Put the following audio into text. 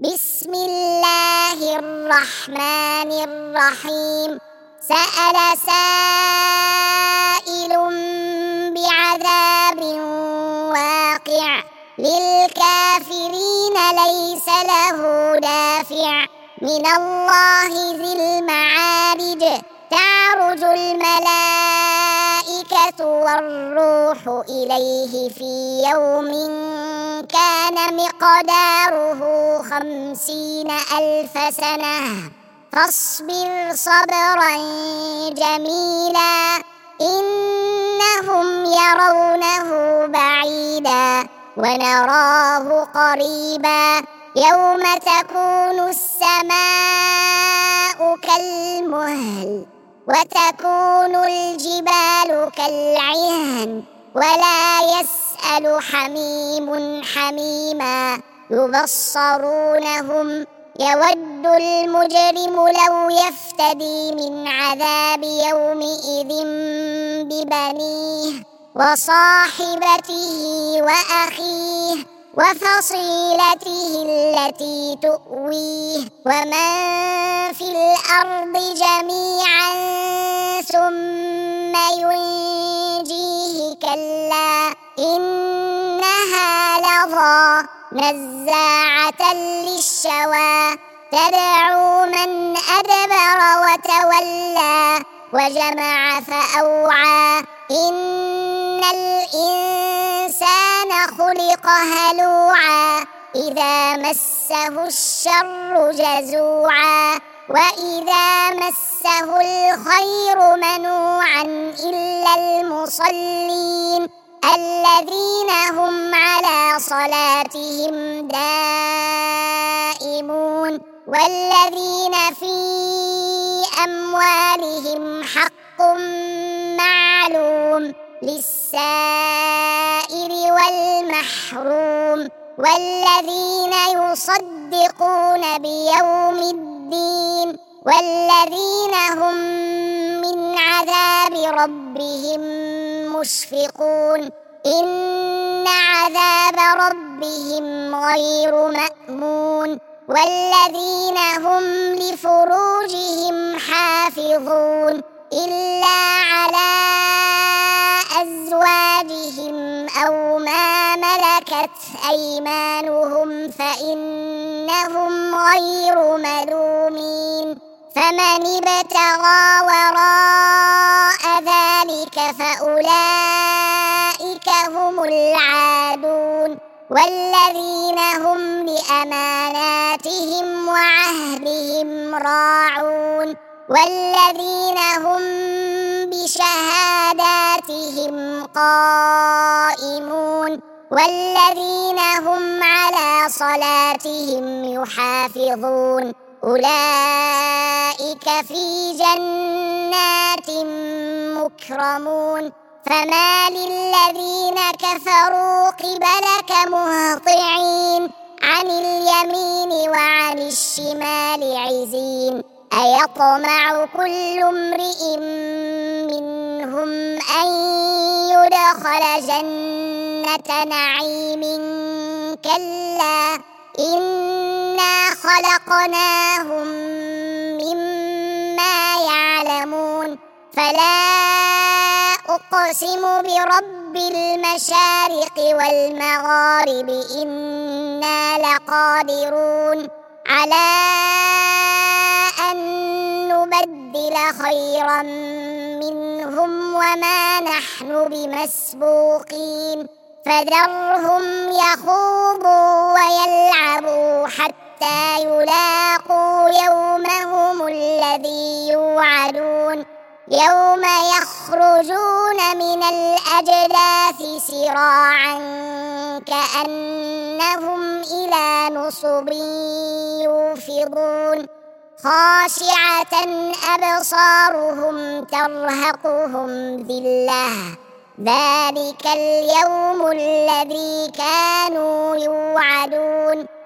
بسم الله الرحمن الرحيم سأل سائل بعذاب واقع للكافرين ليس له دافع من الله ذي المعارج تعرج الملائكة والروح إليه في يوم كان مقداره 50,000 سنة فاصبر صبرا جميلا إنهم يرونه بعيدا ونراه قريبا يوم تكون السماء كالمهل وتكون الجبال كالعهن ولا يسأل حميم حميما يبصرونهم يود المجرم لو يفتدي من عذاب يومئذ ببنيه وصاحبته وأخيه وفصيلته التي تؤويه ومن في الأرض جميعا ثم ينجيه كلا إنها لظى نزاعة للشوى تدعو من أدبر وتولى وجمع فأوعى إن الإنسان خلق هلوعا إذا مسه الشر جزوعا وإذا مسه الخير منوعا إلا المصلين الذين هم على صلاتهم دائمون والذين في أموالهم حق معلوم للسائل والمحروم والذين يصدقون بيوم الدين والذين هم من عذاب ربهم مشفقون إن عذاب ربهم غير مأمون والذين هم لفروجهم حافظون إلا على أزواجهم أو ما ملكت أيمانهم فإنهم غير ملومين فمن ابتغى وراء ذلك فأولئك هم العادون والذين هم لأماناتهم وعهدهم راعون والذين هم بشهاداتهم قائمون والذين هم على صلاتهم يحافظون أولئك في جنات مكرمون فما للذين كفروا قبلك مهطعين عن اليمين وعن الشمال عزين أيطمع كل امرئ منهم أن يدخل جنة نعيم كلا إنا خلقناهم مما يعلمون فلا أقسم برب المشارق والمغارب إنا لقادرون على أن نبدل خيرا منهم وما نحن بمسبوقين فذرهم يخوضوا ويلعبوا حتى يلاقوا يومهم الذي يوعدون يوم يخرجون من الأجداث سراعا كأنهم إلى نصب يوفضون خاشعة أبصارهم ترهقهم ذلة ذلك اليوم الذي كانوا يوعدون